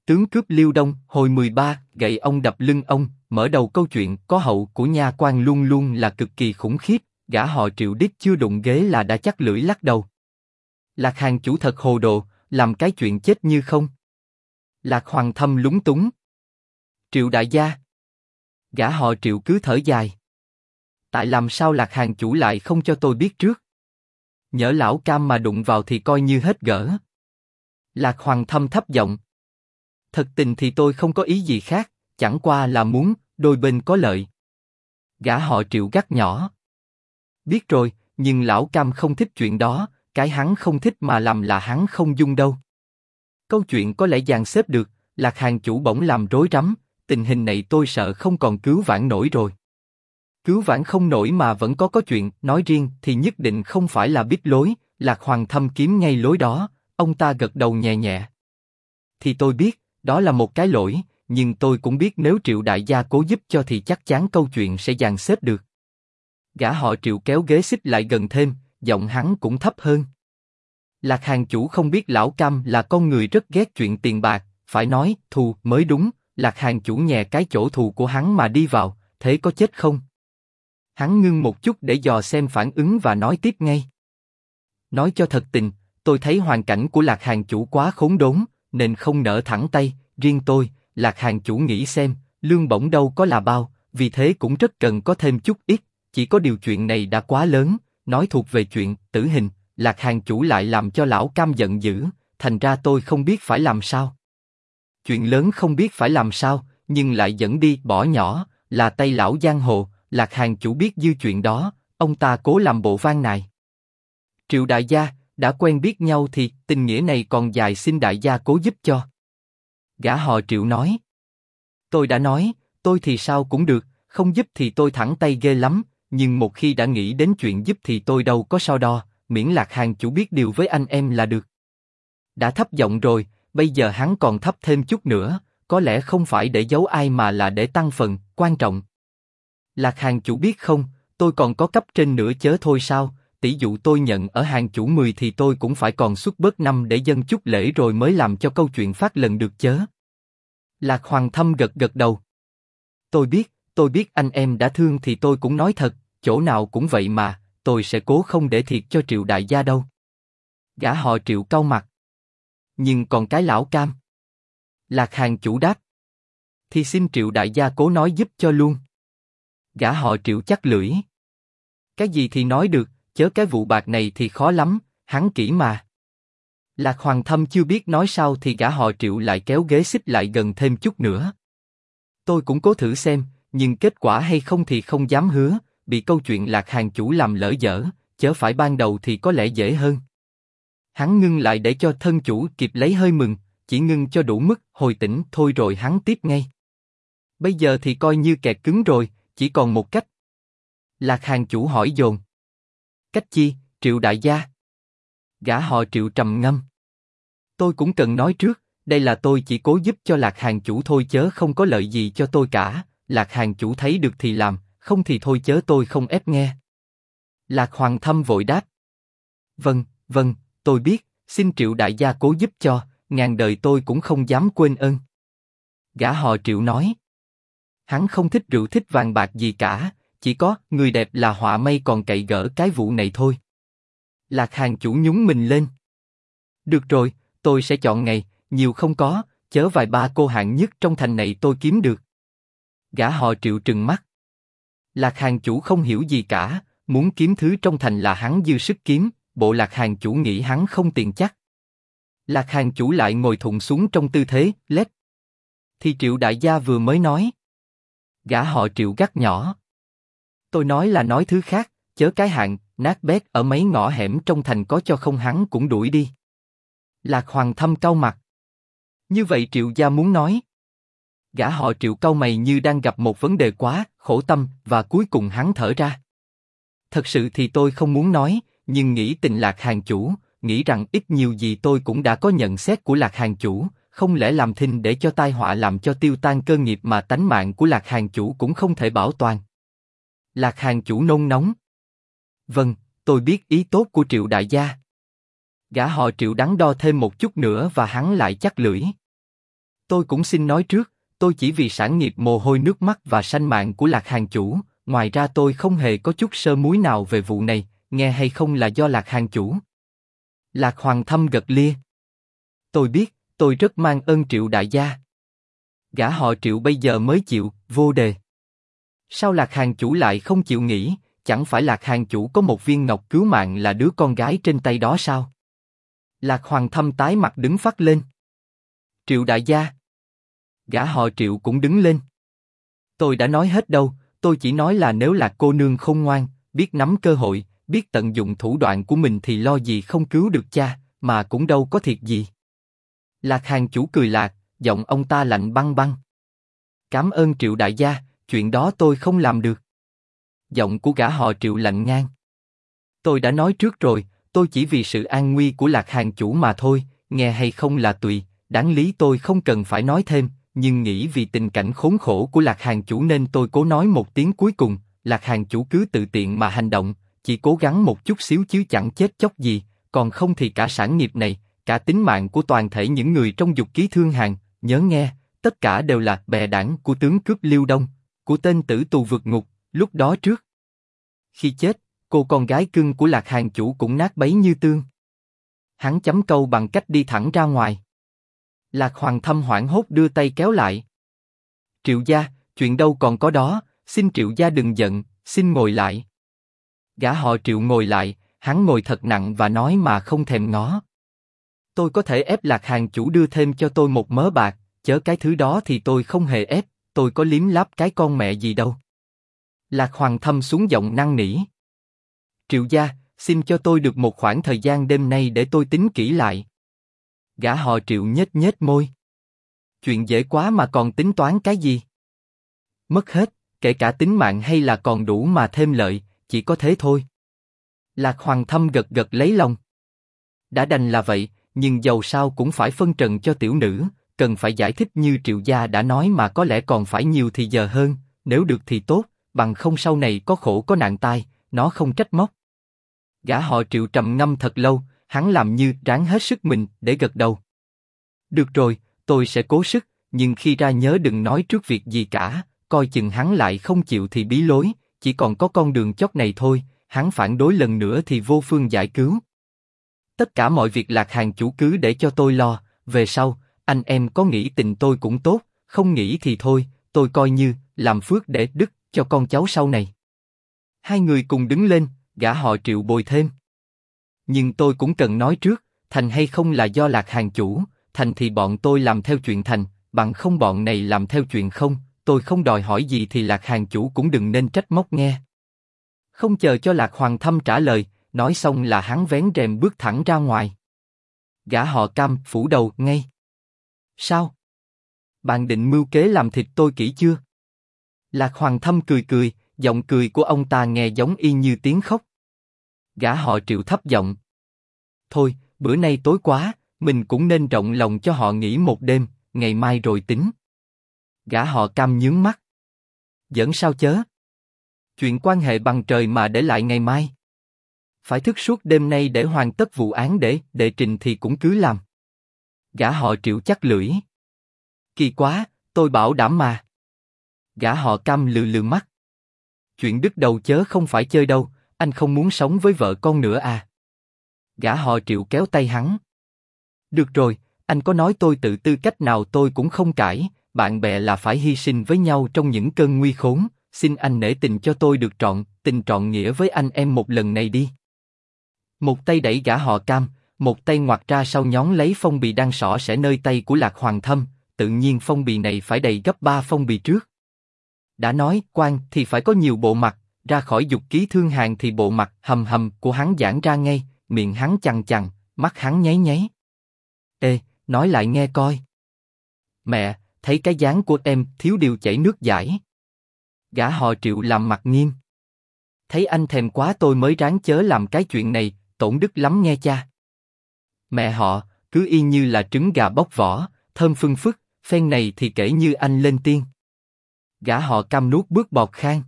Tướng cướp Liêu Đông, hồi 13, gậy ông đập lưng ông. Mở đầu câu chuyện có hậu của nha quan luôn luôn là cực kỳ khủng khiếp, gã họ Triệu đít chưa đụng ghế là đã chắc lưỡi lắc đầu. Lạc Hàng chủ thật hồ đồ, làm cái chuyện chết như không. Lạc Hoàng Thâm lúng túng. Triệu đại gia. Gã họ Triệu cứ thở dài. Tại làm sao Lạc Hàng chủ lại không cho tôi biết trước? Nhỡ lão cam mà đụng vào thì coi như hết gỡ. Lạc Hoàng Thâm thấp giọng. Thật tình thì tôi không có ý gì khác, chẳng qua là muốn đôi bên có lợi. Gã họ Triệu gắt nhỏ. Biết rồi, nhưng lão cam không thích chuyện đó, cái hắn không thích mà làm là hắn không dung đâu. Câu chuyện có lẽ dàn xếp được, Lạc Hàng chủ bỗng làm rối rắm, tình hình này tôi sợ không còn cứu vãn nổi rồi. Cứu vãn không nổi mà vẫn có chuyện, nói riêng thì nhất định không phải là biết lối, Lạc Hoàng Thâm kiếm ngay lối đó, ông ta gật đầu nhẹ nhẹ. Thì tôi biết, đó là một cái lỗi, nhưng tôi cũng biết nếu Triệu đại gia cố giúp cho thì chắc chắn câu chuyện sẽ dàn xếp được. Gã họ Triệu kéo ghế xích lại gần thêm, giọng hắn cũng thấp hơn. Lạc Hàng chủ không biết lão cam là con người rất ghét chuyện tiền bạc, phải nói thù mới đúng. Lạc Hàng chủ nhè cái chỗ thù của hắn mà đi vào, thế có chết không? Hắn ngưng một chút để dò xem phản ứng và nói tiếp ngay. Nói cho thật tình, tôi thấy hoàn cảnh của Lạc Hàng chủ quá khốn đốn, nên không nỡ thẳng tay. Riêng tôi, Lạc Hàng chủ nghĩ xem, lương bổng đâu có là bao, vì thế cũng rất cần có thêm chút ít. Chỉ có điều chuyện này đã quá lớn, nói thuộc về chuyện tử hình, Lạc Hàng chủ lại làm cho lão cam giận dữ, thành ra tôi không biết phải làm sao. Chuyện lớn không biết phải làm sao, nhưng lại dẫn đi bỏ nhỏ, là tay lão giang hồ. Lạc Hàng chủ biết dư chuyện đó, ông ta cố làm bộ van nài. Triệu đại gia, đã quen biết nhau thì tình nghĩa này còn dài, xin đại gia cố giúp cho. Gã họ Triệu nói. Tôi đã nói, tôi thì sao cũng được, không giúp thì tôi thẳng tay ghê lắm, nhưng một khi đã nghĩ đến chuyện giúp thì tôi đâu có so đo, miễn Lạc Hàng chủ biết điều với anh em là được. Đã thấp giọng rồi, bây giờ hắn còn thấp thêm chút nữa, có lẽ không phải để giấu ai mà là để tăng phần quan trọng. Lạc Hàng chủ biết không, tôi còn có cấp trên nữa chớ thôi sao, tỷ dụ tôi nhận ở hàng chủ 10 thì tôi cũng phải còn xuất bớt 5 để dâng chút lễ rồi mới làm cho câu chuyện phát lần được chớ. Lạc Hoàng Thâm gật gật đầu. Tôi biết anh em đã thương thì tôi cũng nói thật, chỗ nào cũng vậy mà, tôi sẽ cố không để thiệt cho Triệu đại gia đâu. Gã họ Triệu cau mặt. Nhưng còn cái lão cam. Lạc Hàng chủ đáp. Thì xin Triệu đại gia cố nói giúp cho luôn. Gã họ Triệu chắc lưỡi. Cái gì thì nói được, chớ cái vụ bạc này thì khó lắm, hắn kỹ mà. Lạc Hoàng Thâm chưa biết nói sao thì gã họ Triệu lại kéo ghế xích lại gần thêm chút nữa. Tôi cũng cố thử xem, nhưng kết quả hay không thì không dám hứa, bị câu chuyện Lạc Hàng chủ làm lỡ dở, chớ phải ban đầu thì có lẽ dễ hơn. Hắn ngưng lại để cho thân chủ kịp lấy hơi mừng, chỉ ngưng cho đủ mức hồi tỉnh thôi rồi hắn tiếp ngay. Bây giờ thì coi như kẹt cứng rồi, chỉ còn một cách. Lạc Hàng chủ hỏi dồn. Cách chi, Triệu đại gia? Gã họ Triệu trầm ngâm. Tôi cũng cần nói trước, đây là tôi chỉ cố giúp cho Lạc Hàng chủ thôi chớ không có lợi gì cho tôi cả. Lạc Hàng chủ thấy được thì làm, không thì thôi chớ tôi không ép nghe. Lạc Hoàng Thâm vội đáp. Vâng, tôi biết, xin Triệu đại gia cố giúp cho, ngàn đời tôi cũng không dám quên ơn. Gã họ Triệu nói. Hắn không thích rượu thích vàng bạc gì cả, chỉ có người đẹp là họa may còn cậy gỡ cái vụ này thôi. Lạc Hàng chủ nhún mình lên. Được rồi, tôi sẽ chọn ngày, nhiều không có, chớ vài ba cô hạng nhất trong thành này tôi kiếm được. Gã họ Triệu trừng mắt. Lạc Hàng chủ không hiểu gì cả, muốn kiếm thứ trong thành là hắn dư sức kiếm, bộ Lạc Hàng chủ nghĩ hắn không tiền chắc. Lạc Hàng chủ lại ngồi thụn xuống trong tư thế lết. Thì Triệu đại gia vừa mới nói. Gã họ Triệu gắt nhỏ. Tôi nói là nói thứ khác, chớ cái hạng nát bét ở mấy ngõ hẻm trong thành có cho không hắn cũng đuổi đi. Lạc Hoàng Thâm cau mặt. Như vậy Triệu gia muốn nói. Gã họ Triệu cau mày như đang gặp một vấn đề quá khổ tâm, và cuối cùng hắn thở ra. Thật sự thì tôi không muốn nói, nhưng nghĩ tình Lạc Hàng chủ, nghĩ rằng ít nhiều gì tôi cũng đã có nhận xét của Lạc Hàng chủ, không lẽ làm thinh để cho tai họa làm cho tiêu tan cơ nghiệp mà tánh mạng của Lạc Hàng chủ cũng không thể bảo toàn. Lạc Hàng chủ nôn nóng. Vâng, tôi biết ý tốt của Triệu đại gia. Gã họ Triệu đắn đo thêm một chút nữa và hắn lại chắc lưỡi. Tôi cũng xin nói trước, tôi chỉ vì sản nghiệp mồ hôi nước mắt và sanh mạng của Lạc Hàng chủ, ngoài ra tôi không hề có chút sơ muối nào về vụ này, nghe hay không là do Lạc Hàng chủ. Lạc Hoàng Thâm gật lia. Tôi biết, tôi rất mang ơn Triệu đại gia. Gã họ Triệu bây giờ mới chịu, vô đề. Sao Lạc Hàng chủ lại không chịu nghĩ, chẳng phải Lạc Hàng chủ có một viên ngọc cứu mạng là đứa con gái trên tay đó sao? Lạc Hoàng Thâm tái mặt đứng phắt lên. Triệu đại gia. Gã họ Triệu cũng đứng lên. Tôi đã nói hết đâu, tôi chỉ nói là nếu Lạc cô nương khôn ngoan, biết nắm cơ hội, biết tận dụng thủ đoạn của mình thì lo gì không cứu được cha, mà cũng đâu có thiệt gì. Lạc Hàng chủ cười lạc, giọng ông ta lạnh băng băng. Cảm ơn Triệu đại gia, chuyện đó tôi không làm được. Giọng của gã họ Triệu lạnh ngang. Tôi đã nói trước rồi, tôi chỉ vì sự an nguy của Lạc Hàng chủ mà thôi, nghe hay không là tùy, đáng lý tôi không cần phải nói thêm, nhưng nghĩ vì tình cảnh khốn khổ của Lạc Hàng chủ nên tôi cố nói một tiếng cuối cùng. Lạc Hàng chủ cứ tự tiện mà hành động, chỉ cố gắng một chút xíu chứ chẳng chết chóc gì, còn không thì cả sản nghiệp này, cả tính mạng của toàn thể những người trong dục ký thương hàng, nhớ nghe, tất cả đều là bè đảng của tướng cướp Liêu Đông, của tên tử tù vượt ngục, lúc đó trước. Khi chết, cô con gái cưng của Lạc Hàng chủ cũng nát bấy như tương. Hắn chấm câu bằng cách đi thẳng ra ngoài. Lạc Hoàng Thâm hoảng hốt đưa tay kéo lại. Triệu gia, chuyện đâu còn có đó, xin Triệu gia đừng giận, xin ngồi lại. Gã họ Triệu ngồi lại, hắn ngồi thật nặng và nói mà không thèm ngó. Tôi có thể ép Lạc Hàng chủ đưa thêm cho tôi một mớ bạc, chớ cái thứ đó thì tôi không hề ép, tôi có liếm láp cái con mẹ gì đâu. Lạc Hoàng Thâm xuống giọng năn nỉ. Triệu gia, xin cho tôi được một khoảng thời gian đêm nay để tôi tính kỹ lại. Gã họ Triệu nhếch nhếch môi. Chuyện dễ quá mà còn tính toán cái gì? Mất hết, kể cả tính mạng hay là còn đủ mà thêm lợi, chỉ có thế thôi. Lạc Hoàng Thâm gật gật lấy lòng. Đã đành là vậy, nhưng dầu sao cũng phải phân trần cho tiểu nữ, cần phải giải thích như Triệu gia đã nói mà có lẽ còn phải nhiều thì giờ hơn, nếu được thì tốt, bằng không sau này có khổ có nạn tai, nó không trách móc. Gã họ Triệu trầm ngâm thật lâu, hắn làm như ráng hết sức mình để gật đầu. Được rồi, tôi sẽ cố sức, nhưng khi ra nhớ đừng nói trước việc gì cả, coi chừng hắn lại không chịu thì bí lối, chỉ còn có con đường chót này thôi, hắn phản đối lần nữa thì vô phương giải cứu. Tất cả mọi việc Lạc Hàng chủ cứ để cho tôi lo, về sau, anh em có nghĩ tình tôi cũng tốt, không nghĩ thì thôi, tôi coi như làm phước để đức cho con cháu sau này. Hai người cùng đứng lên, gã họ Triệu bồi thêm. Nhưng tôi cũng cần nói trước, thành hay không là do Lạc Hàng chủ, thành thì bọn tôi làm theo chuyện thành, bằng không bọn này làm theo chuyện không, tôi không đòi hỏi gì thì Lạc Hàng chủ cũng đừng nên trách móc nghe. Không chờ cho Lạc Hoàng Thâm trả lời, nói xong là hắn vén rèm bước thẳng ra ngoài. Gã họ Cam phủ đầu ngay. Sao? Bạn định mưu kế làm thịt tôi kỹ chưa? Lạc Hoàng Thâm cười cười, giọng cười của ông ta nghe giống y như tiếng khóc. Gã họ Triệu thấp giọng. Thôi, bữa nay tối quá, mình cũng nên rộng lòng cho họ nghỉ một đêm, ngày mai rồi tính. Gã họ Cam nhướng mắt. Giỡn sao chớ? Chuyện quan hệ bằng trời mà để lại ngày mai. Phải thức suốt đêm nay để hoàn tất vụ án để đệ trình thì cũng cứ làm. Gã họ Triệu chắc lưỡi. Kỳ quá, tôi bảo đảm mà. Gã họ Cam lừ lừ mắt. Chuyện đứt đầu chớ không phải chơi đâu, anh không muốn sống với vợ con nữa à? Gã họ Triệu kéo tay hắn. Được rồi, anh có nói tôi tự tư cách nào tôi cũng không cãi, bạn bè là phải hy sinh với nhau trong những cơn nguy khốn, xin anh nể tình cho tôi được tình trọn nghĩa với anh em một lần này đi. Một tay đẩy gã họ Cam, một tay ngoặt ra sau nhón lấy phong bì đang xỏ xẻ nơi tay của Lạc Hoàng Thâm, tự nhiên phong bì này phải đầy gấp 3 phong bì trước. Đã nói, quan thì phải có nhiều bộ mặt, ra khỏi dục ký thương hàng thì bộ mặt hầm hầm của hắn giãn ra ngay, miệng hắn chằn chằn, mắt hắn nháy nháy. Ê, nói lại nghe coi. Mẹ, thấy cái dáng của em thiếu điều chảy nước dãi. Gã họ Triệu làm mặt nghiêm. Thấy anh thèm quá tôi mới ráng chớ làm cái chuyện này, tổn đức lắm nghe cha. Mẹ họ, cứ y như là trứng gà bóc vỏ, thơm phưng phức, phen này thì kể như anh lên tiên. Gã họ Cam nuốt bước bọt khan.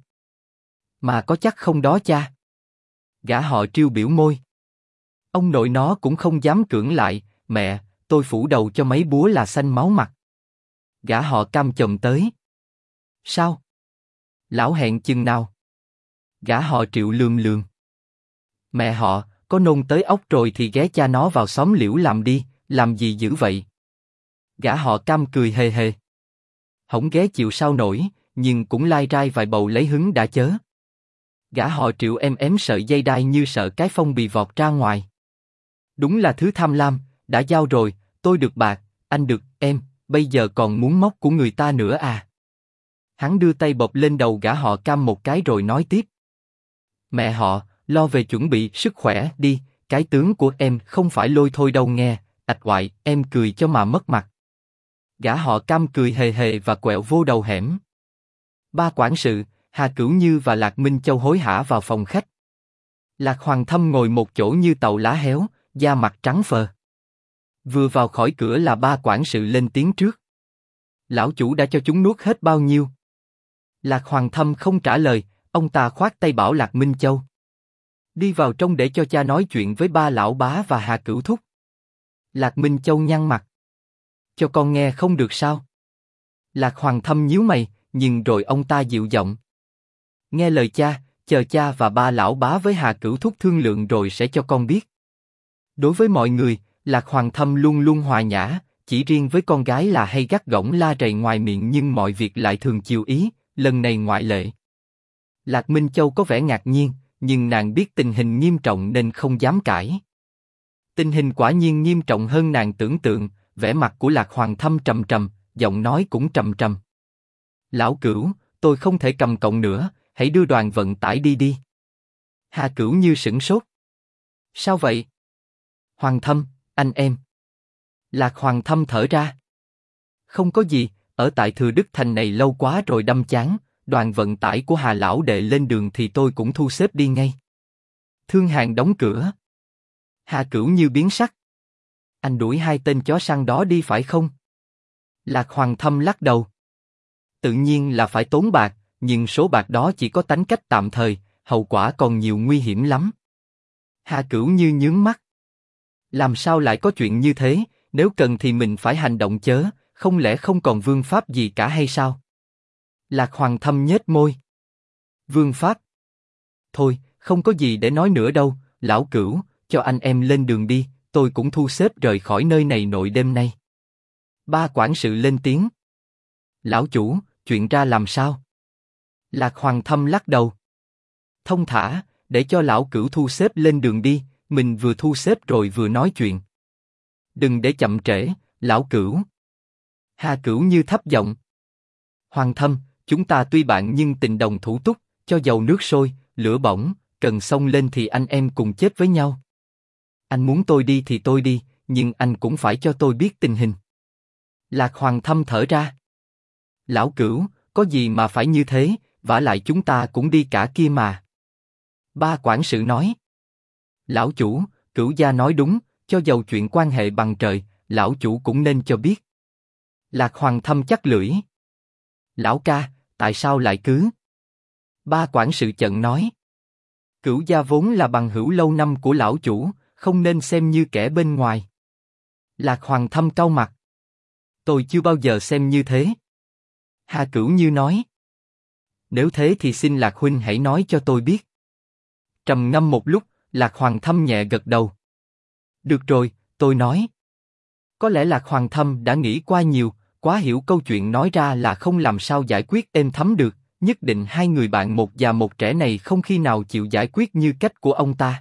Mà có chắc không đó cha? Gã họ Triêu biểu môi. Ông nội nó cũng không dám cưỡng lại, mẹ, tôi phủ đầu cho mấy búa là xanh máu mặt. Gã họ Cam chồm tới. Sao? Lão hẹn chừng nào? Gã họ Triệu lườm lườm. Mẹ họ, có nôn tới ốc rồi thì ghé cha nó vào xóm Liễu làm đi, làm gì dữ vậy? Gã họ Cam cười hề hề. Hổng ghé chịu sao nổi, nhưng cũng lai rai vài bầu lấy hứng đã chớ. Gã họ Triệu ém sợi dây đai như sợ cái phong bì vọt ra ngoài. Đúng là thứ tham lam, đã giao rồi, tôi được bạc, anh được em, bây giờ còn muốn móc của người ta nữa à? Hắn đưa tay bộp lên đầu gã họ Cam một cái rồi nói tiếp. Mẹ họ, lo về chuẩn bị sức khỏe đi, cái tướng của em không phải lôi thôi đâu nghe, ạch oại, em cười cho mà mất mặt. Gã họ Cam cười hề hề và quẹo vô đầu hẻm. Ba quản sự, Hà Cửu Như và Lạc Minh Châu hối hả vào phòng khách. Lạc Hoàng Thâm ngồi một chỗ như tàu lá héo, da mặt trắng phờ. Vừa vào khỏi cửa là ba quản sự lên tiếng trước. Lão chủ đã cho chúng nuốt hết bao nhiêu? Lạc Hoàng Thâm không trả lời, ông ta khoát tay bảo Lạc Minh Châu. Đi vào trong để cho cha nói chuyện với ba lão bá và Hà Cửu thúc. Lạc Minh Châu nhăn mặt. Cho con nghe không được sao? Lạc Hoàng Thâm nhíu mày, nhưng rồi ông ta dịu giọng. Nghe lời cha, chờ cha và ba lão bá với Hà Cửu thúc thương lượng rồi sẽ cho con biết. Đối với mọi người, Lạc Hoàng Thâm luôn luôn hòa nhã, chỉ riêng với con gái là hay gắt gỏng la rầy ngoài miệng nhưng mọi việc lại thường chiều ý, lần này ngoại lệ. Lạc Minh Châu có vẻ ngạc nhiên, nhưng nàng biết tình hình nghiêm trọng nên không dám cãi. Tình hình quả nhiên nghiêm trọng hơn nàng tưởng tượng, vẻ mặt của Lạc Hoàng Thâm trầm trầm, giọng nói cũng trầm trầm. Lão Cửu, tôi không thể cầm cọng nữa, hãy đưa đoàn vận tải đi đi. Hà Cửu Như sửng sốt. Sao vậy? Hoàng Thâm, anh em. Lạc Hoàng Thâm thở ra. Không có gì, ở tại Thừa Đức Thành này lâu quá rồi đâm chán, đoàn vận tải của Hà lão đệ lên đường thì tôi cũng thu xếp đi ngay. Thương Hàn đóng cửa. Hà Cửu Như biến sắc. Anh đuổi hai tên chó săn đó đi phải không? Lạc Hoàng Thâm lắc đầu. Tự nhiên là phải tốn bạc, nhưng số bạc đó chỉ có tánh cách tạm thời, hậu quả còn nhiều nguy hiểm lắm. Hà Cửu Như nhướng mắt. Làm sao lại có chuyện như thế, nếu cần thì mình phải hành động chớ, không lẽ không còn vương pháp gì cả hay sao? Lạc Hoàng Thâm nhếch môi. Vương pháp? Thôi, không có gì để nói nữa đâu, lão Cửu, cho anh em lên đường đi, tôi cũng thu xếp rời khỏi nơi này nội đêm nay. Ba quản sự lên tiếng. Lão chủ, chuyện ra làm sao? Lạc Hoàng Thâm lắc đầu. Thông thả, để cho lão Cửu thu xếp lên đường đi, mình vừa thu xếp rồi vừa nói chuyện. Đừng để chậm trễ, lão Cửu. Hà Cửu Như thấp giọng. Hoàng Thâm, chúng ta tuy bạn nhưng tình đồng thủ túc, cho dầu nước sôi, lửa bỏng, cần xông lên thì anh em cùng chết với nhau. Anh muốn tôi đi thì tôi đi, nhưng anh cũng phải cho tôi biết tình hình. Lạc Hoàng Thâm thở ra. Lão Cửu, có gì mà phải như thế, vả lại chúng ta cũng đi cả kia mà. Ba quản sự nói. Lão chủ, Cửu gia nói đúng, cho dầu chuyện quan hệ bằng trời, lão chủ cũng nên cho biết. Lạc Hoàng Thâm chắc lưỡi. Lão ca, tại sao lại cứ? Ba quản sự chận nói. Cửu gia vốn là bằng hữu lâu năm của lão chủ, không nên xem như kẻ bên ngoài. Lạc Hoàng Thâm cau mặt. Tôi chưa bao giờ xem như thế. Hà Cửu Như nói. Nếu thế thì xin Lạc huynh hãy nói cho tôi biết. Trầm ngâm một lúc, Lạc Hoàng Thâm nhẹ gật đầu. Được rồi, tôi nói. Có lẽ Lạc Hoàng Thâm đã nghĩ qua nhiều, quá hiểu câu chuyện nói ra là không làm sao giải quyết êm thấm được, nhất định hai người bạn một già một trẻ này không khi nào chịu giải quyết như cách của ông ta.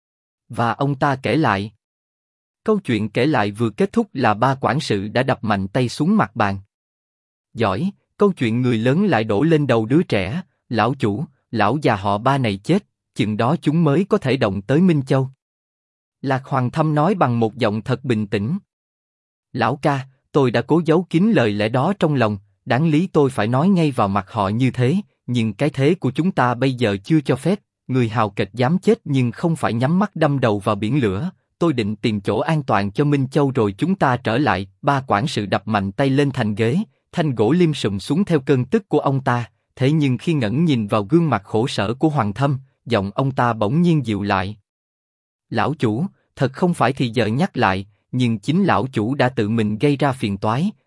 Và ông ta kể lại. Câu chuyện kể lại vừa kết thúc là ba quản sự đã đập mạnh tay xuống mặt bàn. Giỏi, câu chuyện người lớn lại đổ lên đầu đứa trẻ, lão chủ, lão già họ ba này chết, chừng đó chúng mới có thể động tới Minh Châu. Lạc Hoàng Thâm nói bằng một giọng thật bình tĩnh. Lão ca, tôi đã cố giấu kín lời lẽ đó trong lòng, đáng lý tôi phải nói ngay vào mặt họ như thế, nhưng cái thế của chúng ta bây giờ chưa cho phép, người hào kịch dám chết nhưng không phải nhắm mắt đâm đầu vào biển lửa, tôi định tìm chỗ an toàn cho Minh Châu rồi chúng ta trở lại. Ba quản sự đập mạnh tay lên thành ghế, thanh gỗ liêm sụm xuống theo cơn tức của ông ta, thế nhưng khi ngẩng nhìn vào gương mặt khổ sở của Hoàng Thâm, giọng ông ta bỗng nhiên dịu lại. Lão chủ, thật không phải thì giờ nhắc lại, nhưng chính lão chủ đã tự mình gây ra phiền toái,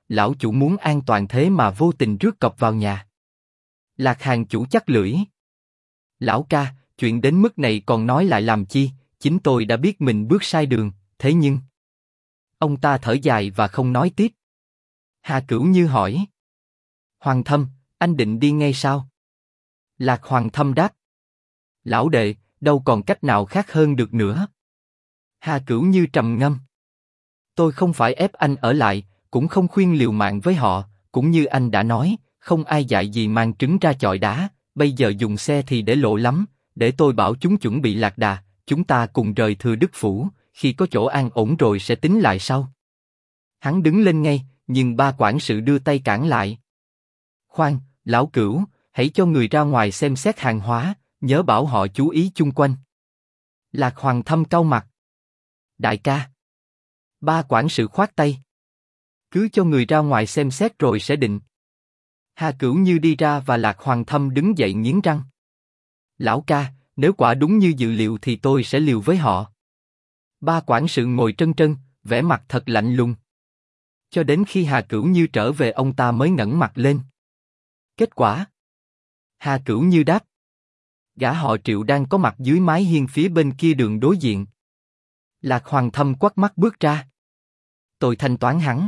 lão chủ muốn an toàn thế mà vô tình rước cọp vào nhà. Lạc Hàng chủ chắc lưỡi. Lão ca, chuyện đến mức này còn nói lại làm chi, chính tôi đã biết mình bước sai đường, thế nhưng... Ông ta thở dài và không nói tiếp. Hà Cửu Như hỏi. Hoàng Thâm, anh định đi ngay sao? Lạc Hoàng Thâm đáp. Lão đệ, đâu còn cách nào khác hơn được nữa. Hà Cửu Như trầm ngâm. Tôi không phải ép anh ở lại, cũng không khuyên liều mạng với họ, cũng như anh đã nói, không ai dạy gì mang trứng ra chọi đá, bây giờ dùng xe thì để lộ lắm, để tôi bảo chúng chuẩn bị lạc đà, chúng ta cùng rời Thừa Đức Phủ, khi có chỗ an ổn rồi sẽ tính lại sau. Hắn đứng lên ngay, nhưng ba quản sự đưa tay cản lại. Khoan, lão Cửu, hãy cho người ra ngoài xem xét hàng hóa, nhớ bảo họ chú ý chung quanh. Lạc Hoàng Thâm cau mặt. Đại ca. Ba quản sự khoát tay. Cứ cho người ra ngoài xem xét rồi sẽ định. Hà Cửu Như đi ra và Lạc Hoàng Thâm đứng dậy nghiến răng. Lão ca, nếu quả đúng như dự liệu thì tôi sẽ liều với họ. Ba quản sự ngồi trân trân, vẻ mặt thật lạnh lùng. Cho đến khi Hà Cửu Như trở về ông ta mới ngẩng mặt lên. Kết quả? Hà Cửu Như đáp. Gã họ Triệu đang có mặt dưới mái hiên phía bên kia đường đối diện. Lạc Hoàng Thâm quắt mắt bước ra. Tôi thanh toán hắn.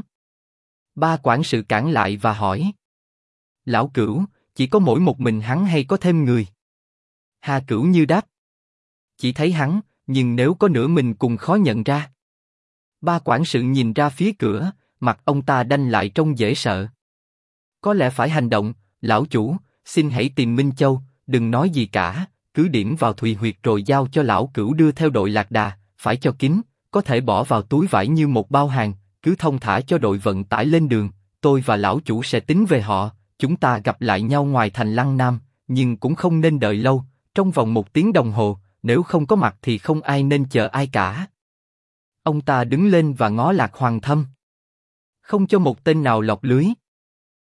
Ba quản sự cản lại và hỏi. Lão Cửu, chỉ có mỗi một mình hắn hay có thêm người? Hà Cửu Như đáp. Chỉ thấy hắn, nhưng nếu có nửa mình cùng khó nhận ra. Ba quản sự nhìn ra phía cửa, mặt ông ta đanh lại trông dễ sợ. Có lẽ phải hành động, lão chủ, xin hãy tìm Minh Châu, đừng nói gì cả, cứ điểm vào Thùy Huyệt rồi giao cho lão Cửu đưa theo đội lạc đà, phải cho kín, có thể bỏ vào túi vải như một bao hàng, cứ thông thả cho đội vận tải lên đường, tôi và lão chủ sẽ tính về họ, chúng ta gặp lại nhau ngoài thành Lăng Nam, nhưng cũng không nên đợi lâu, trong vòng 1 tiếng đồng hồ, nếu không có mặt thì không ai nên chờ ai cả. Ông ta đứng lên và ngó Lạc Hoàng Thâm. Không cho một tên nào lọt lưới.